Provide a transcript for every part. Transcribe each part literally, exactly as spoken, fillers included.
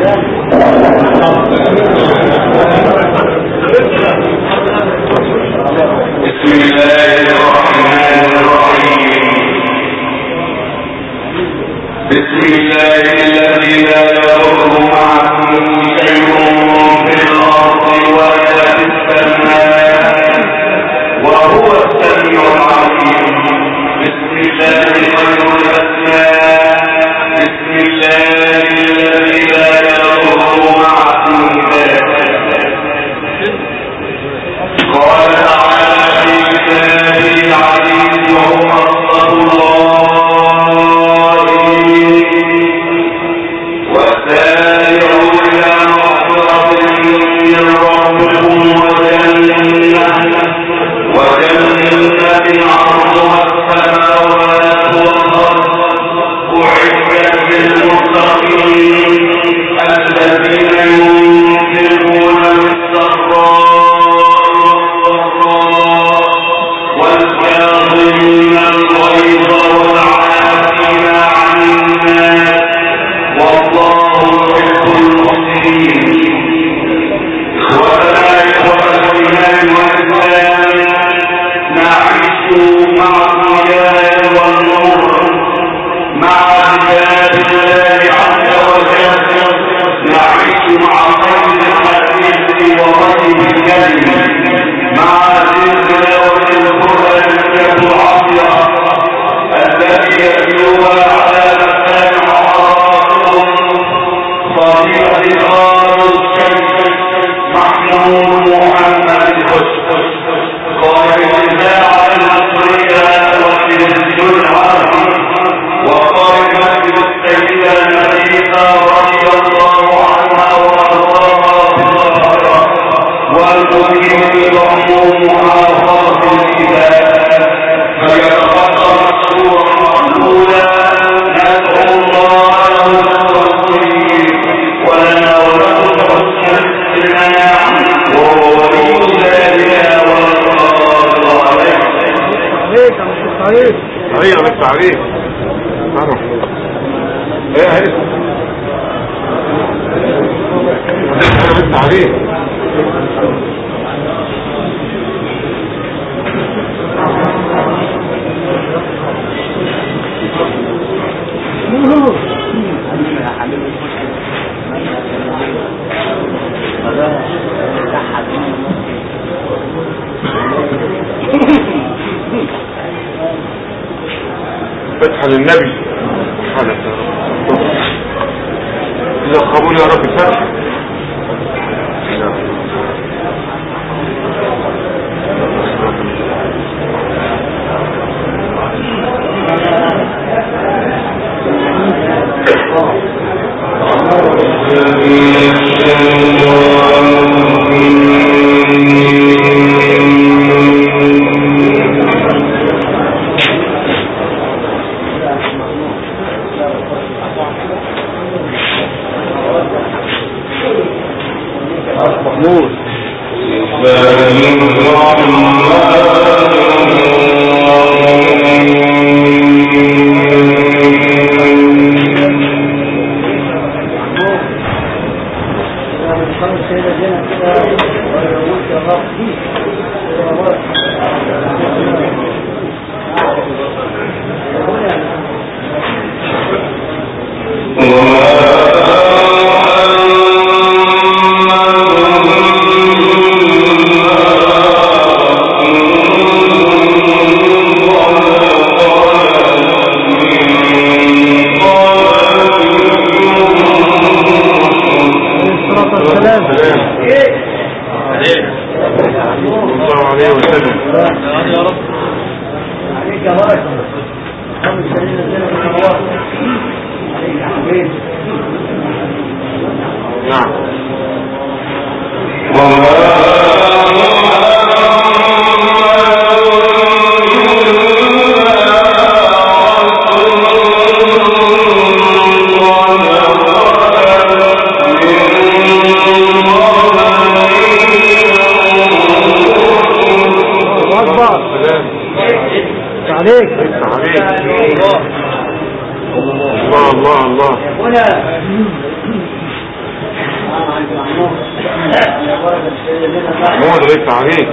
فتحة للنبي حالك إذا قبول يا رب الفتح. محمود ليس عليك.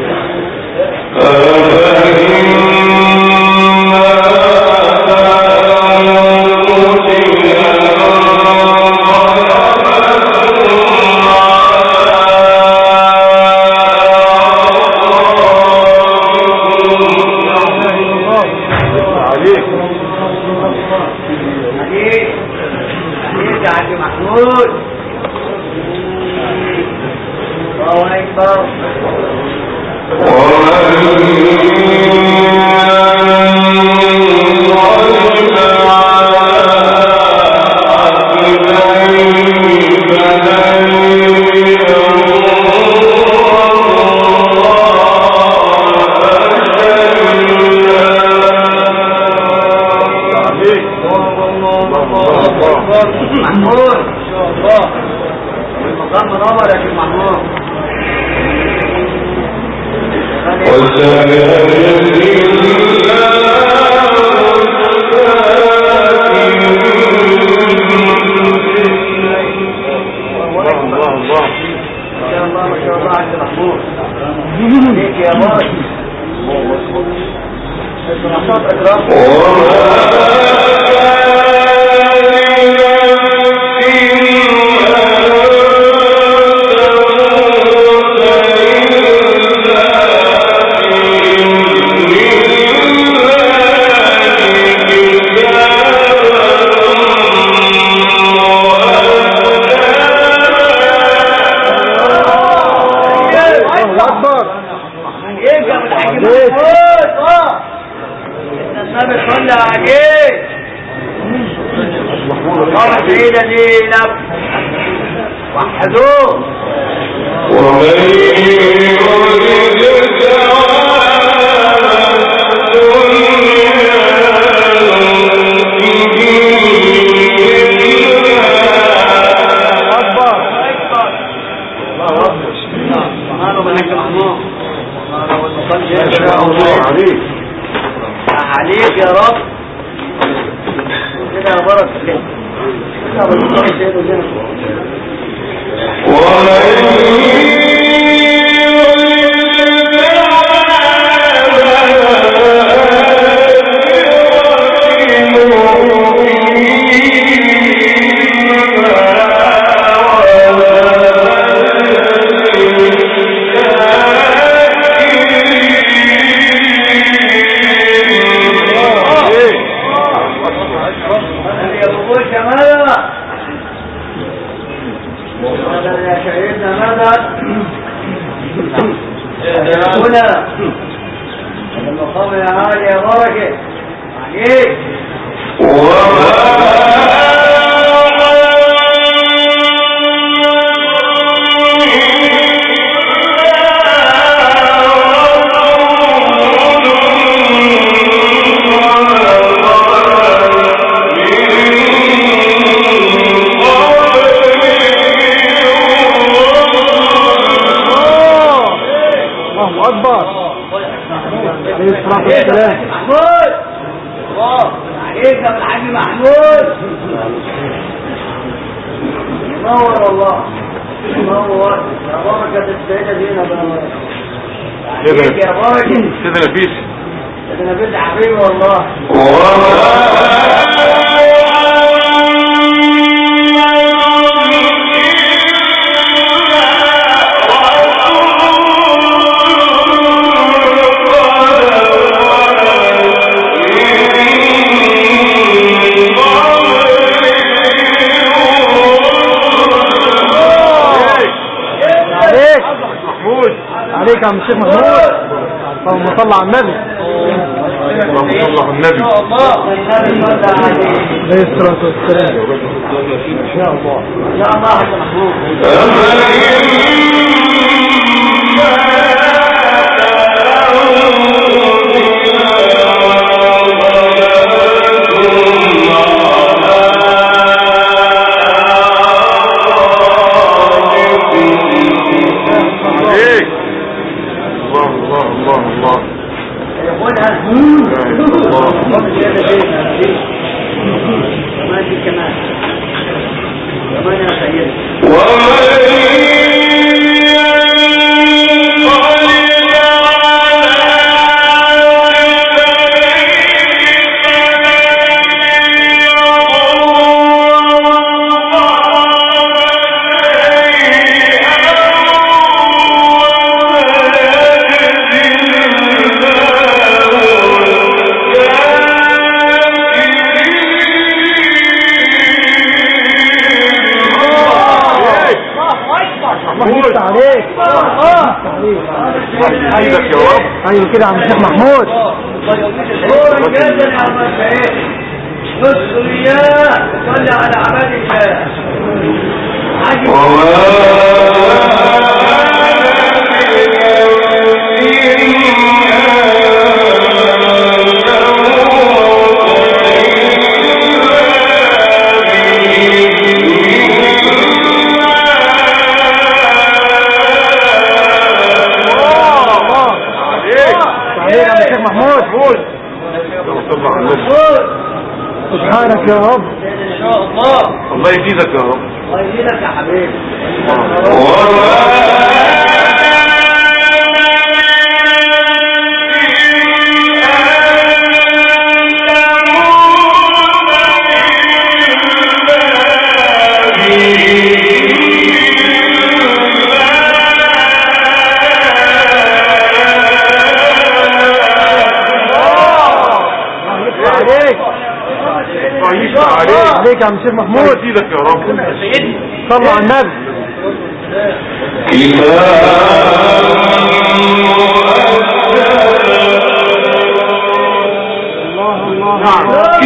عليك يا عم الشيخ محمود. اللهم صل على النبي. اللهم صل على النبي. عليه الصلاة والسلام. ان شاء الله ان شاء الله يا محمود. كمان كمان يا سيدي يفتح عليك. عايزك يا رب. ايوه كده يا عم الشيخ محمود. نصر اياه صلي على عباد الله. سبحانك يا رب. ان شاء الله. الله يزيدك يا رب. الله يزيدك يا حبيبي. عليك يا عم الشيخ محمود. يزيدك يا رب. صلوا على النبي. الله الله. نعم.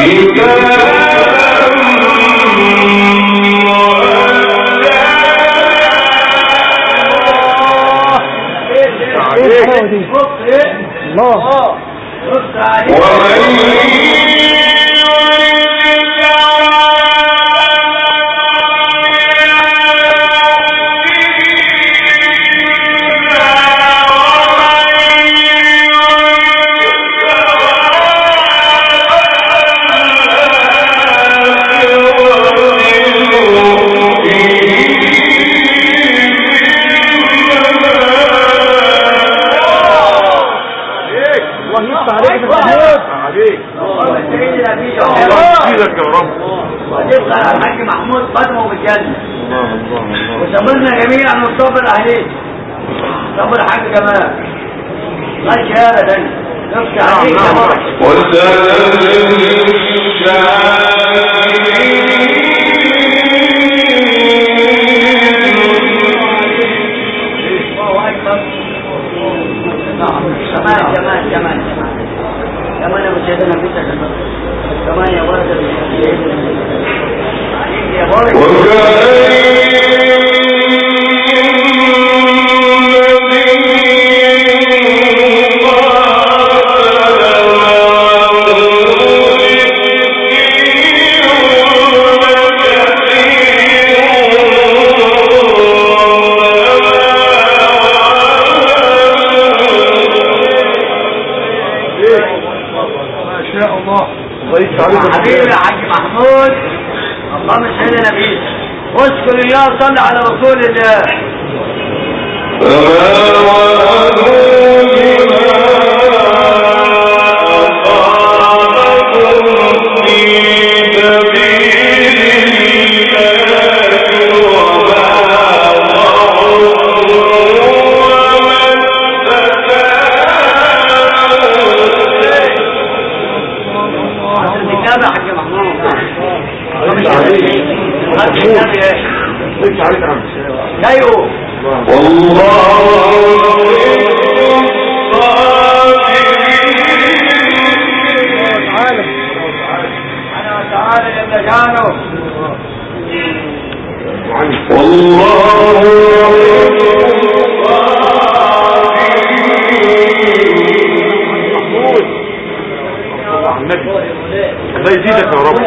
يزيدك يا رب. وتبقى الحاج محمود قدمه بالجنة. وصبرنا جميعا نصبر عليه. صبر الحاج جمال. لا شهادة نفسي عليك يا مرة. الله أكبر. جمال جمال جمال جمال. كمان يا سيدنا بيتك كمان يا ولد يا ولد حبيبي يا حاج محمود. اللهم صل على نبيك. اذكر الله صل على رسول الله. ايوه الله يزيدك يا رب.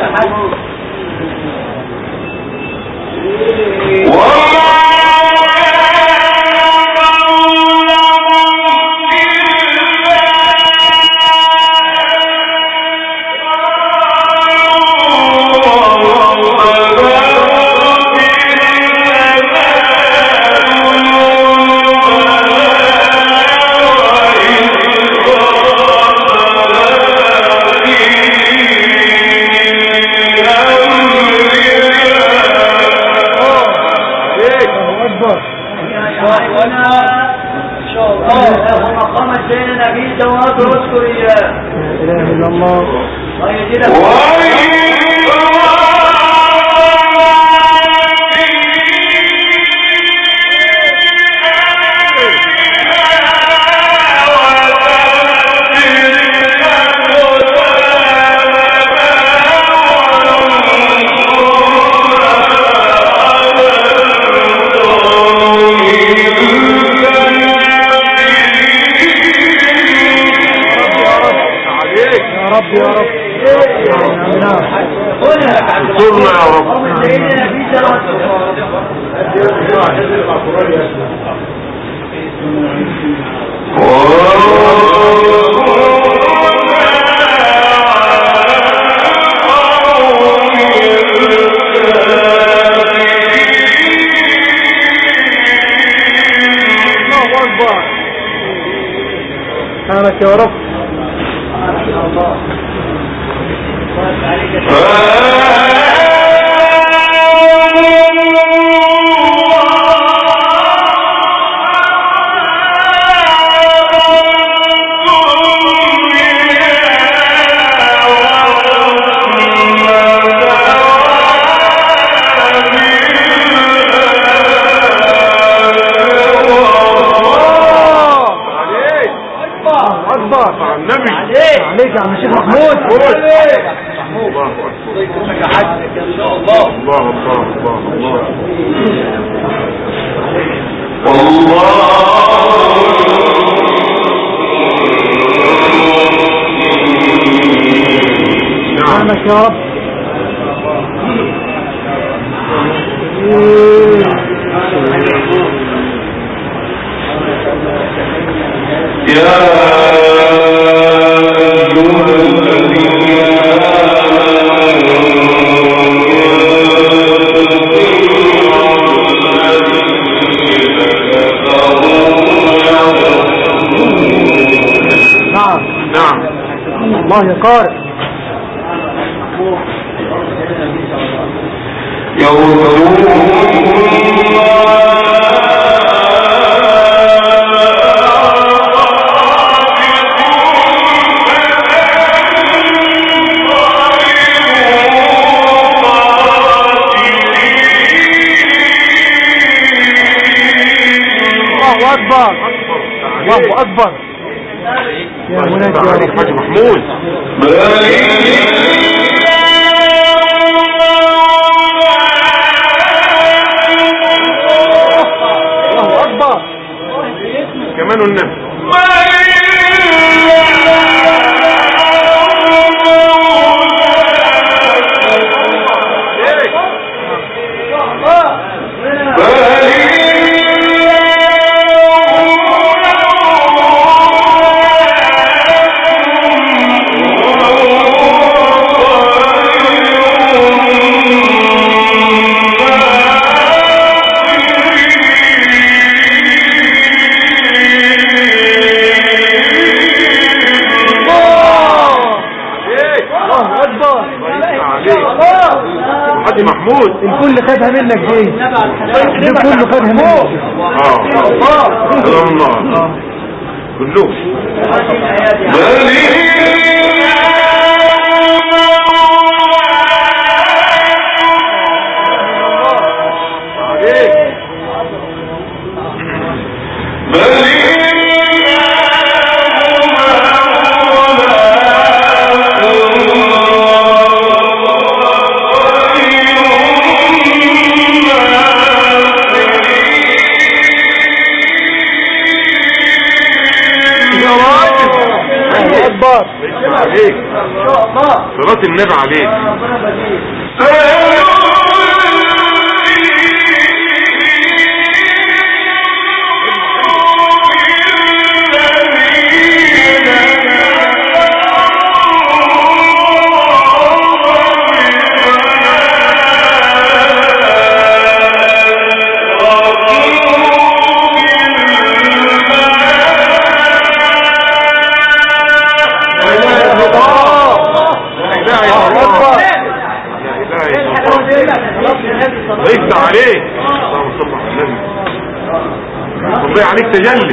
اذكر اياه. لا اله الا الله. سبحانك يا رب. عليك يا عم الشيخ محمود. الله الله الله الله سبحانك يا رب. يا الله يا قارئ. الله أكبر الله أكبر. يا منادي يا حاج محمود. الله أكبر. كمان النبي. حاج محمود الكل خدها منك دي الكل خدها منك. اه سلام الله كلهم. عليك صلاة النبي عليك. ليس عليك اللهم صل على النبي. الله عليك تجلي.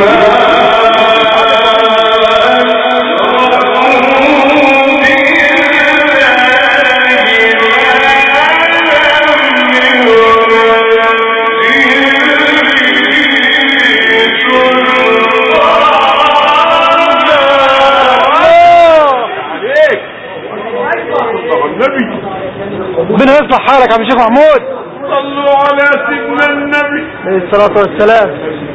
ربنا يصلح حالك يا عم الشيخ محمود. صلوا على سيدنا النبي عليه الصلاة والسلام.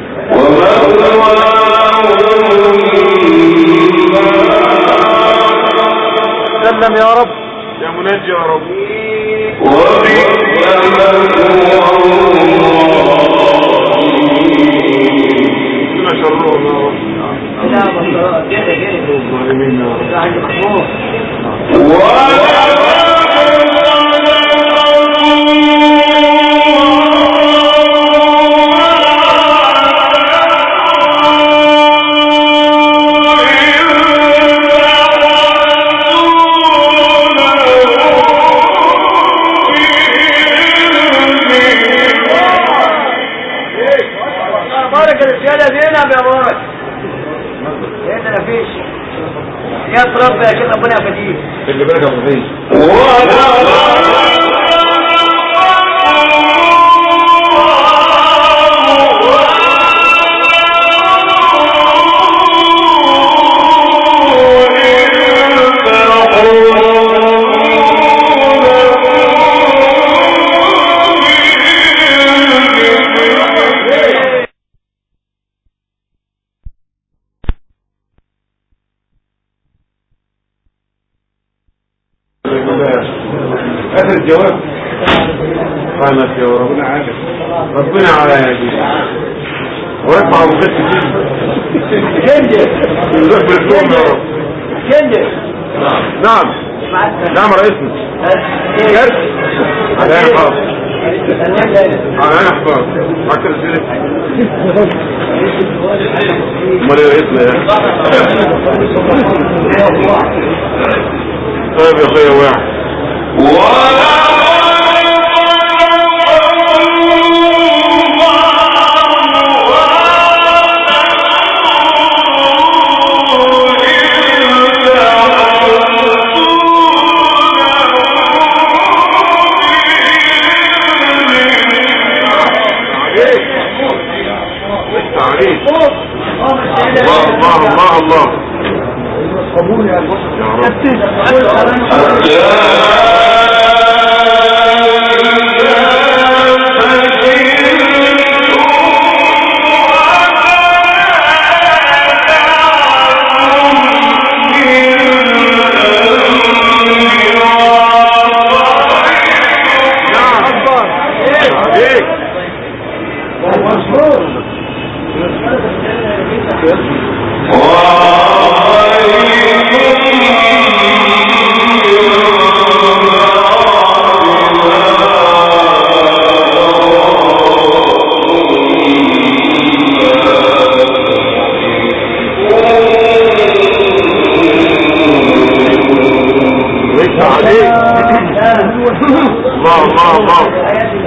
سلم يا رب يا منجي يا رب. الرجاله زينب يا بارك انت ما فيش يا رب يا كده ربنا يفديك اللي بالك يا ابو حميد اخر الجواب قامت يا ربنا عارف ربنا على يدي ورفع ابو خد كندر يروح بالكوم يا رب كندر نعم نعم رئيسنا جرس على انا حافظ على انا حافظ عكر الزيت امال يا رئيسنا يا طيب يا اخويا واحد الله الله الله الله قبول يا الله الله الله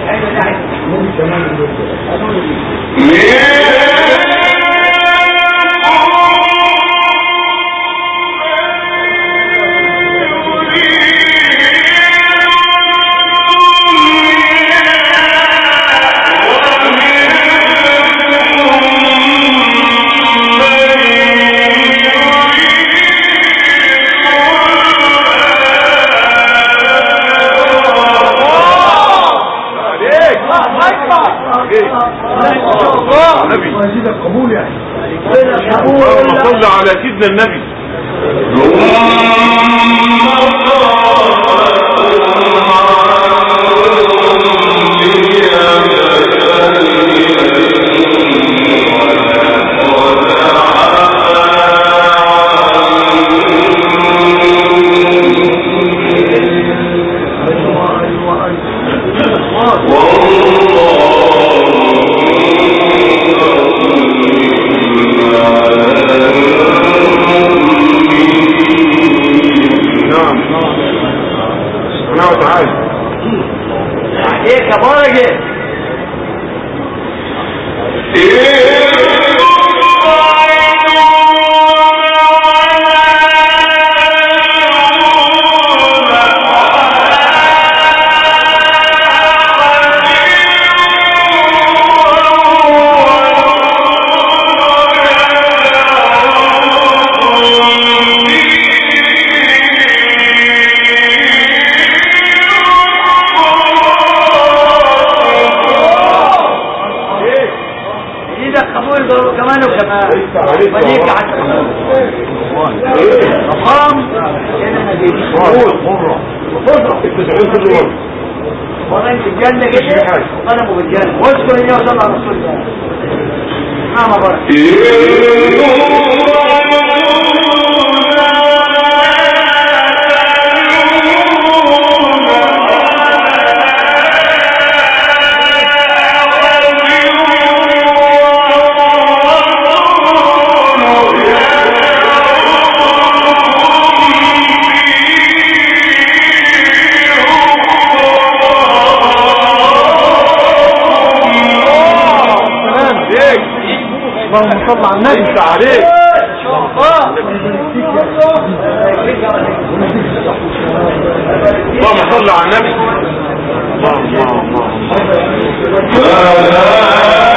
قبول يعني اللهم صل على سيدنا النبي وليك مقام والله في الجنة كده وانا مو بالجنة واذكر اني وصل على رسول الله نعم بارك اللهم صل على النبي. انت عليك. اللهم صل على النبي. الله الله الله.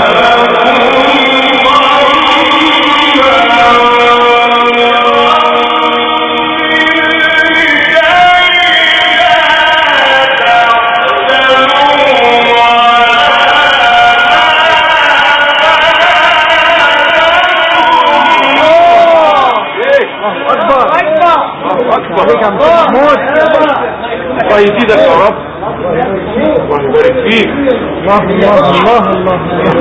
الله يزيدك يا رب. الله يبارك فيك. الله الله الله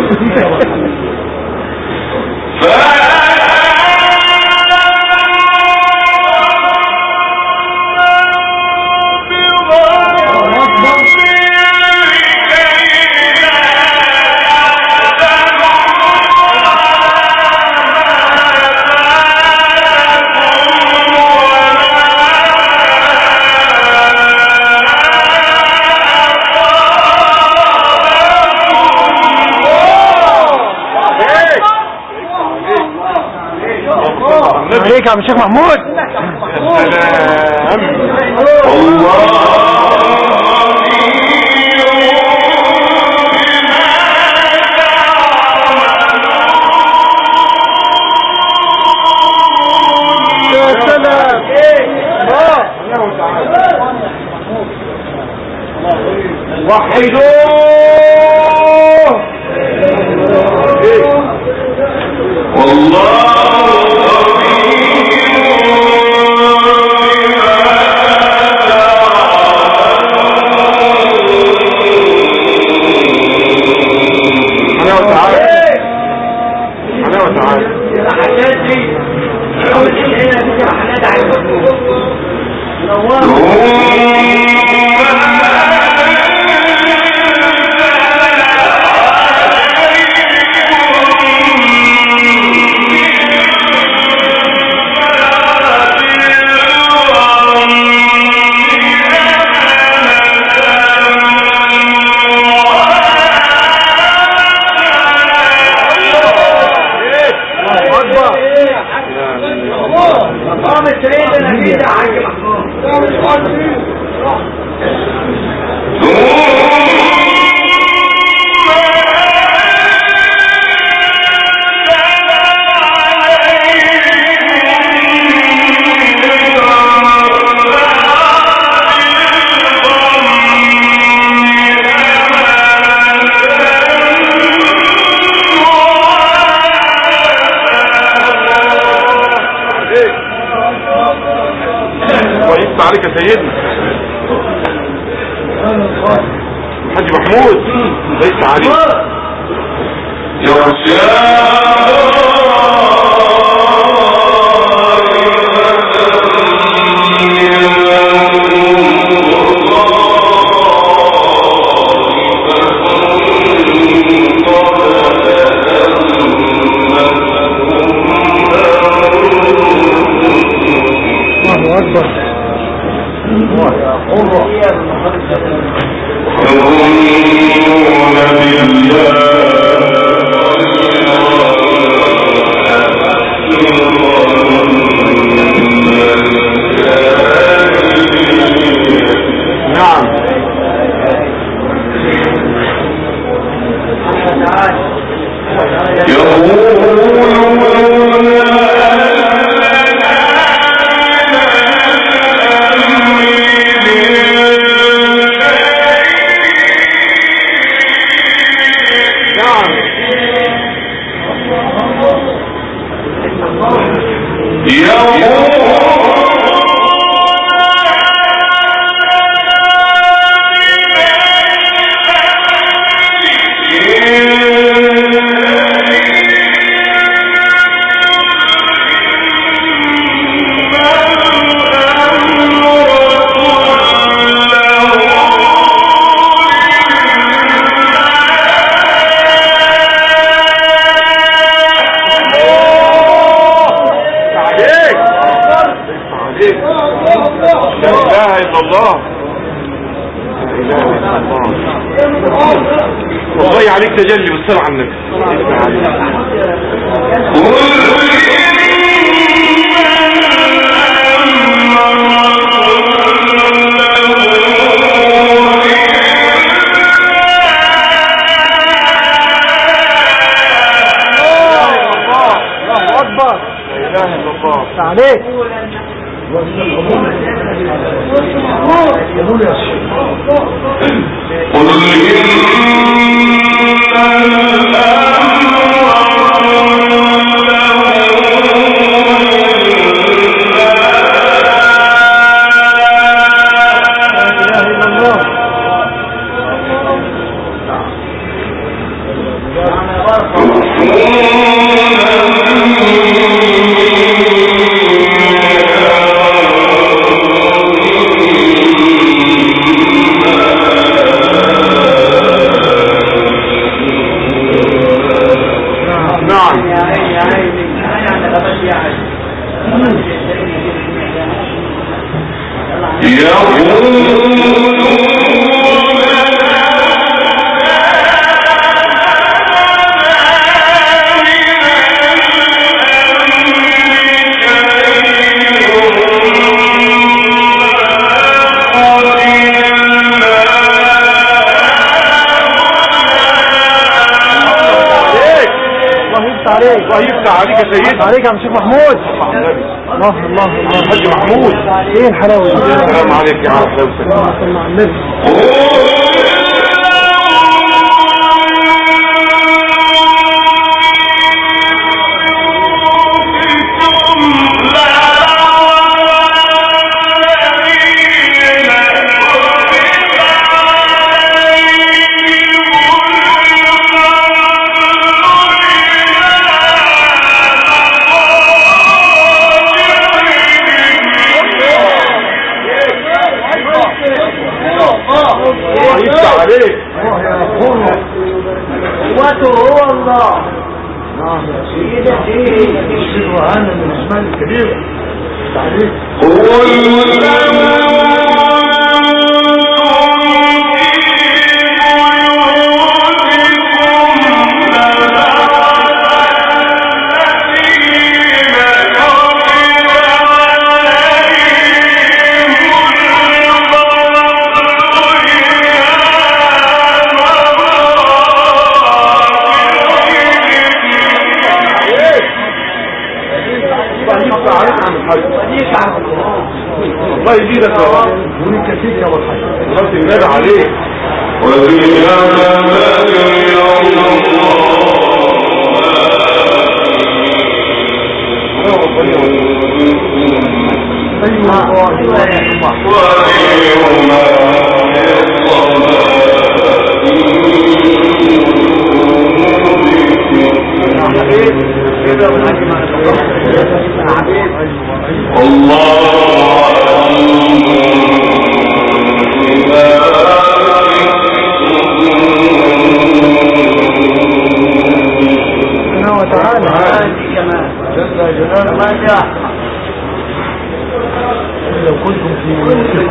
عليك يا عم الشيخ محمود. يا سلام. وحدوه. والله عليك يا سيدنا حاج محمود. ليس عليك يا الله أكبر. نعم والله عليك تجلي بالصلاة على النبي. عليك الله يفتح عليك يا سيدي. عليك يا شيخ محمود. الله الله الله الحاج محمود. ايه الحلاوه دي؟ السلام عليك يا عم. الله يسلم على النبي. قوته هو الله. نعم يا سيدي. وأنا من الأسماء الكبيرة. تعريف هو المسلم الله يزيدك يا رب ولك فيك يا ابو الحاج الله ينادى عليك لو كنتم في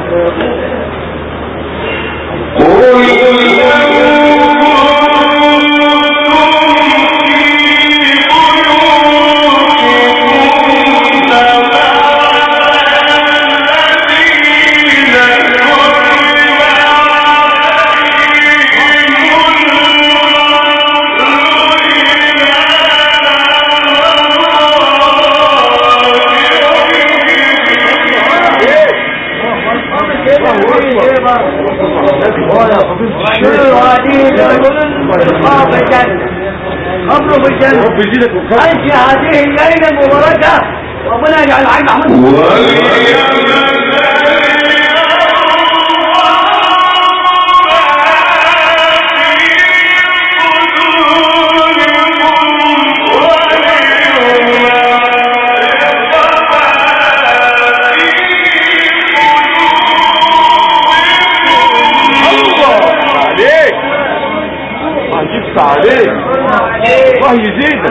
قبله في الجنة. رب يزيدك وخير. أنت هذه الليلة المباركة ربنا يجعل عين محمود. عليك الله يزيدك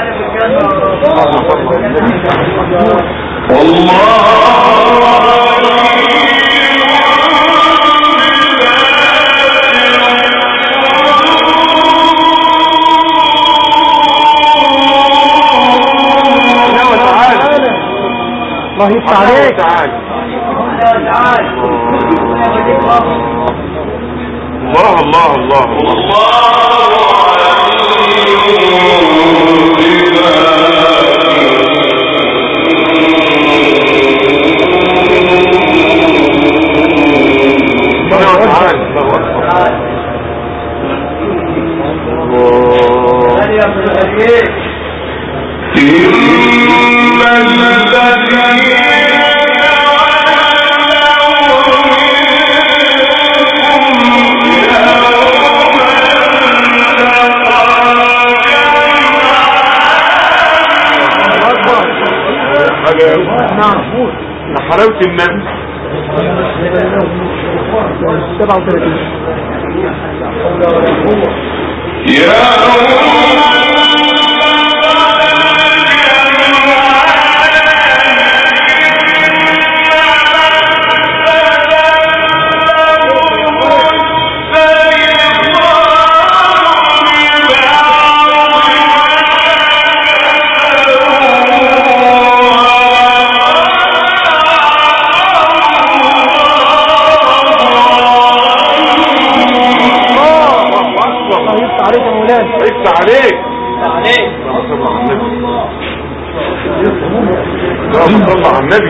الله الله يفتح عليك. تعالى تعالى الله الله الله حلاوة النبي. سبعة وثلاثين افتح عليك عليك اللهم صل على النبي.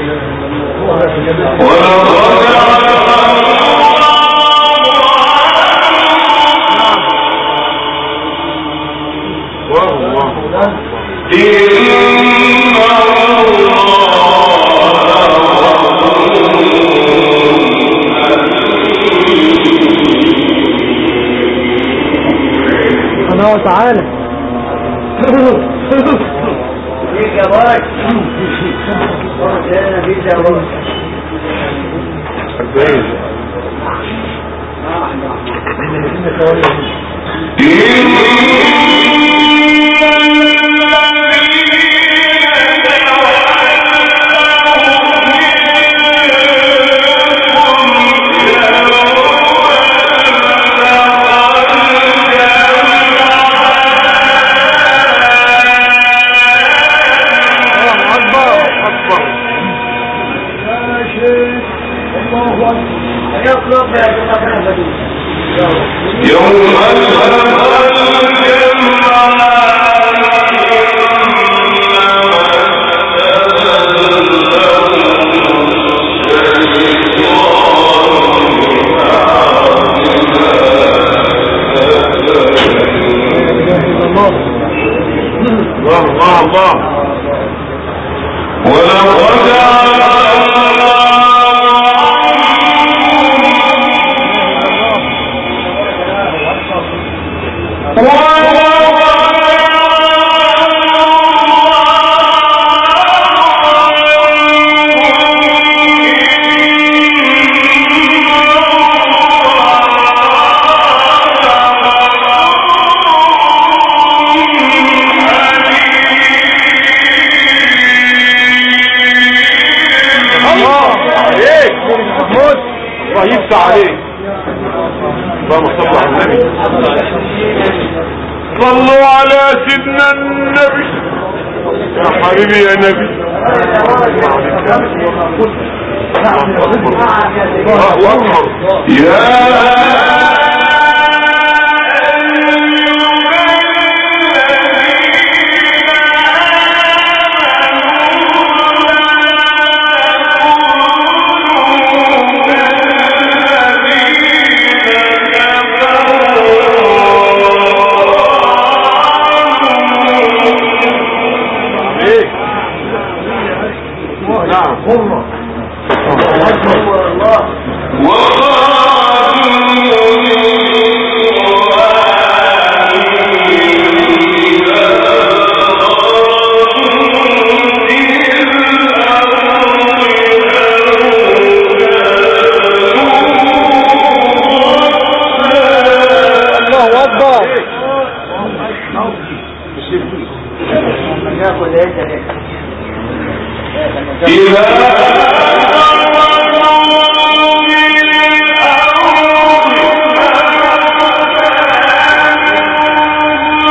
الله تعالى فيك يا بارك ورجعنا فيك يا بارك يوم الله الله الله عليك. اللهم صل على النبي. صلوا على سيدنا النبي يا حبيبي يا نبي. الله اكبر يا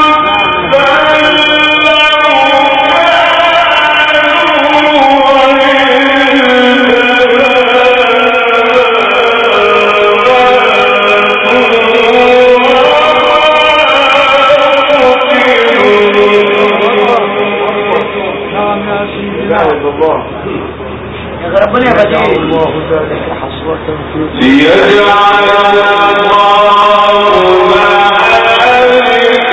إذا يا بديع الله ذلك حسرة في ليجعل الله ذلك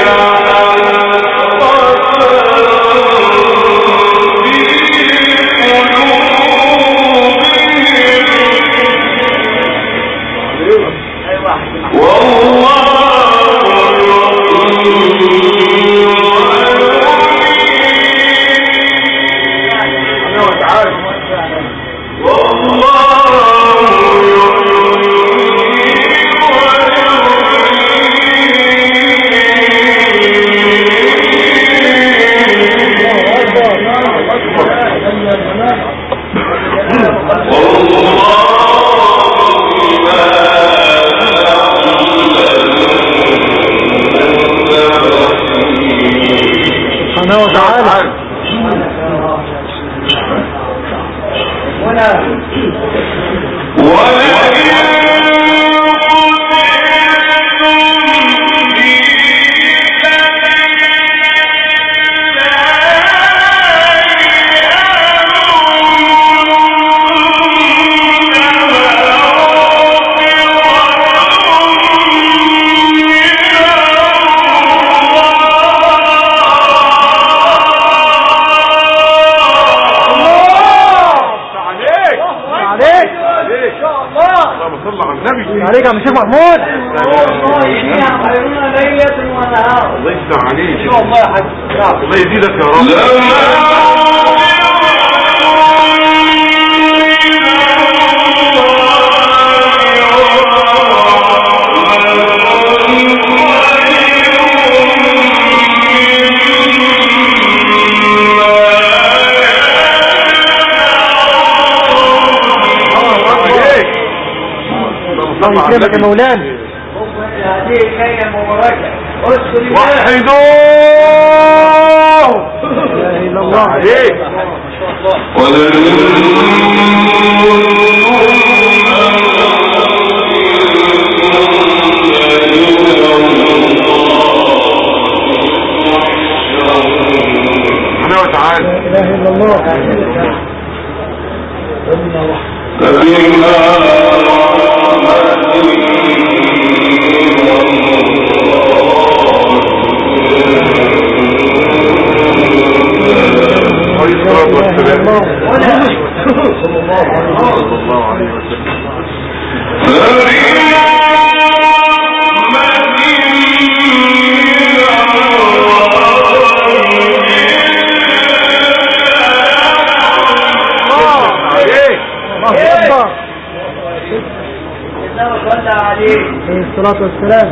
سبحانه وتعالى. عليك يا عم الشيخ محمود. الله يفتح عليك ان شاء الله يا حاج. الله يزيدك يا رب. الله يكرمك يا مولانا. هذه الآية مباركة. وحدوه لا اله الا الله عليك. سبحانه وتعالى. لا اله الا الله. صلى الله عليه وسلم. عليه الصلاة والسلام.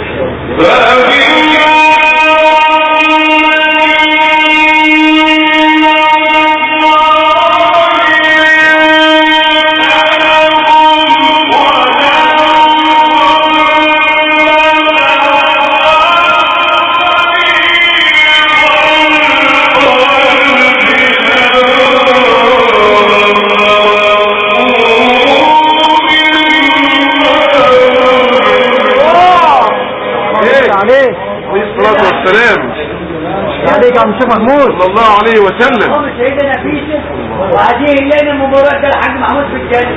عليك يا عم الشيخ محمود صلى الله عليه وسلم. سيدنا نفيسه وهذه الليله المباركه الحاج محمود في الجنه.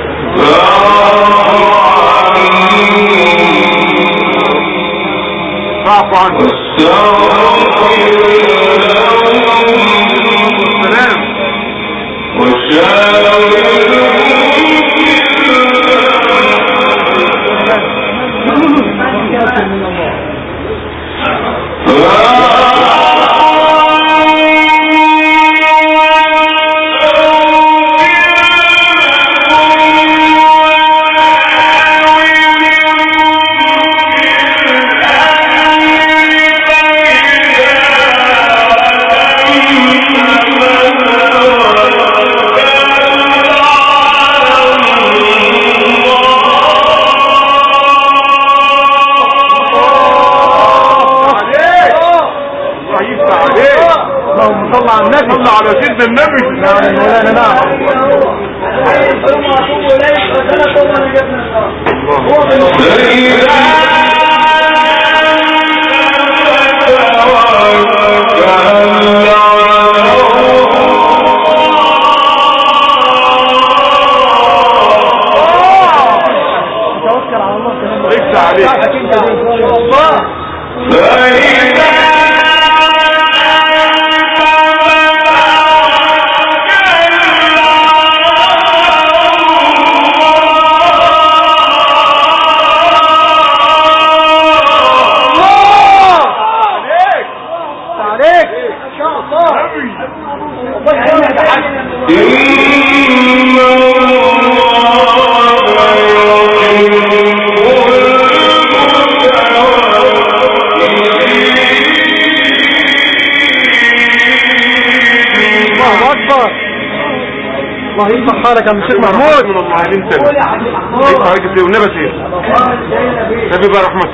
اعفو عنه. صلى على سيدنا النبي. نعم مولانا نعم. الله يصلح حالك يا الشيخ محمود. من الله عليك كيف عليك سيدي والنبي سيدي نبي بقى رحمتك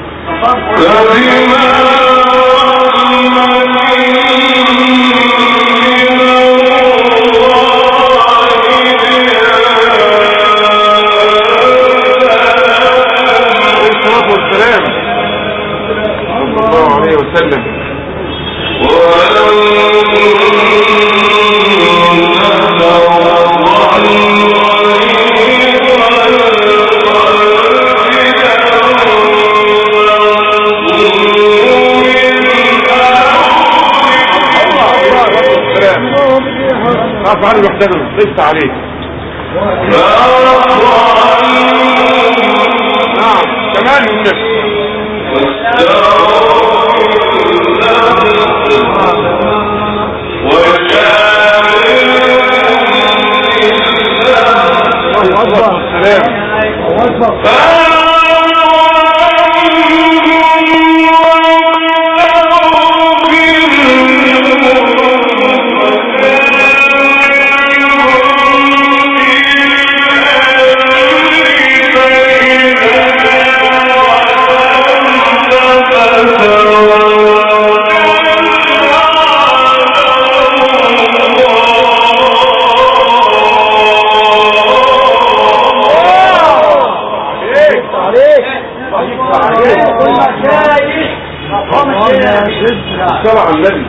الصلاة والسلام صلى الله عليه وسلم. افعل محترم لسه عليك. نعم كمان النفس شرع النبي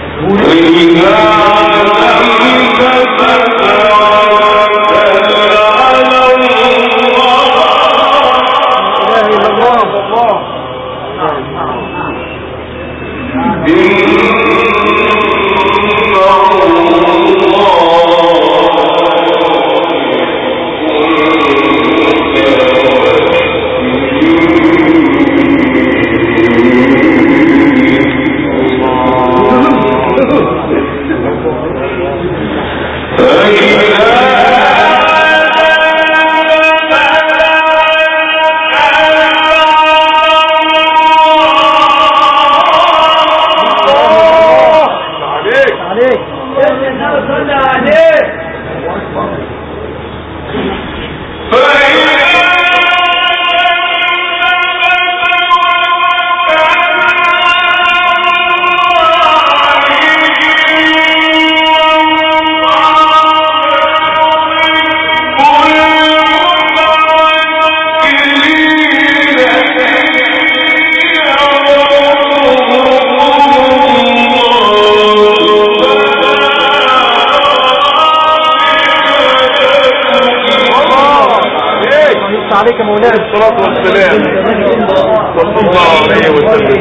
عليك مولانا الصلاة والسلام صلى الله عليه وسلم.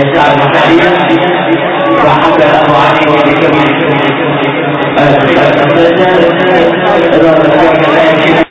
سعد الحديث وحكى أبو علي بكبير